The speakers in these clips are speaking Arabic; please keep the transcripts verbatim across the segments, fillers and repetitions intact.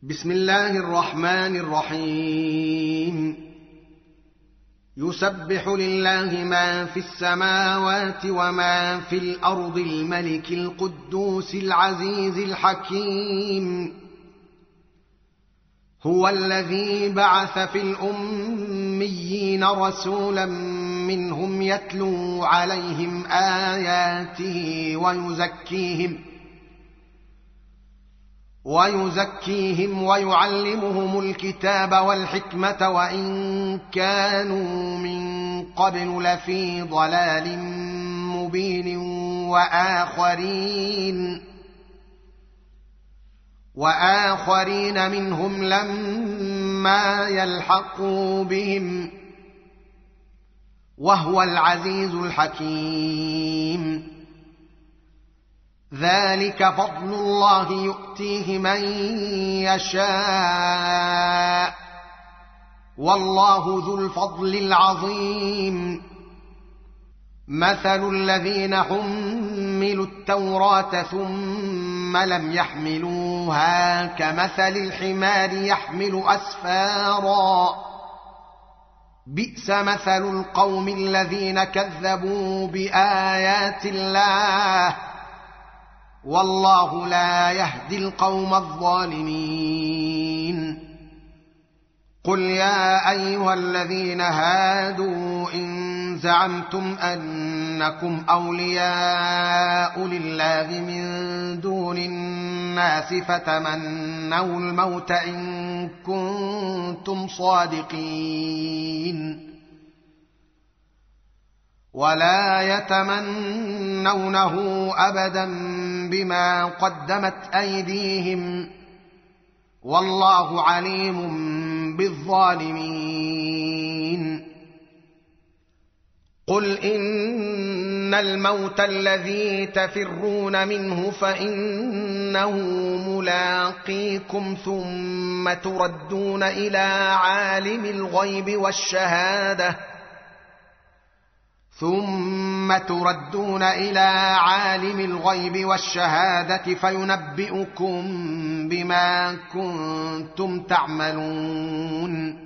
بسم الله الرحمن الرحيم يسبح لله ما في السماوات وما في الأرض الملك القدوس العزيز الحكيم هو الذي بعث في الأميين رسولا منهم يتلو عليهم آياته ويزكيهم ويزكيهم ويعلمهم الكتاب والحكمة وإن كانوا من قبل لفي ضلال مبين وآخرين وآخرين منهم لما يلحقوا بهم وهو العزيز الحكيم ذلك فضل الله يؤتيه من يشاء والله ذو الفضل العظيم مثل الذين حملوا التوراة ثم لم يحملوها كمثل الحمار يحمل أسفارا بئس مثل القوم الذين كذبوا بآيات الله والله لا يهدي القوم الظالمين قل يا أيها الذين هادوا إن زعمتم أنكم أولياء لله من دون الناس فتمنوا الموت إن كنتم صادقين ولا يتمنونه أبدا بما قدمت أيديهم والله عليم بالظالمين قل إن الموت الذي تفرون منه فإنه ملاقيكم ثم تردون إلى عالم الغيب والشهادة ثم تردون إلى عالم الغيب والشهادة فينبئكم بما كنتم تعملون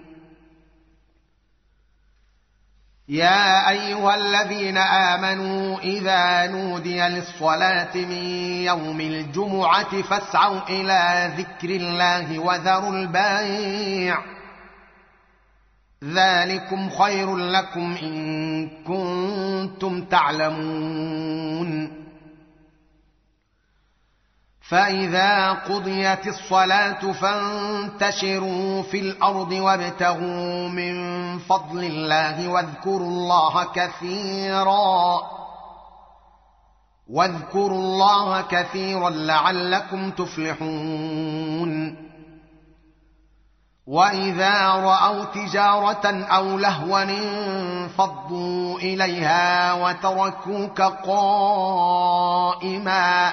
يا أيها الذين آمنوا إذا نودي للصلاة من يوم الجمعة فاسعوا إلى ذكر الله وذروا البيع ذلكم خير لكم إن كنتم تعلمون فإذا قضيت الصلاة فانتشروا في الأرض وابتغوا من فضل الله واذكروا الله كثيرا واذكروا الله كثيرا لعلكم تفلحون وإذا رأوا تجارة أو لهوا انفضوا إليها وتركوك قائما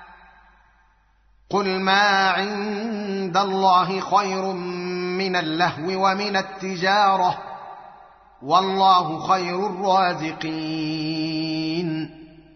قل ما عند الله خير من اللهو ومن التجارة والله خير الرازقين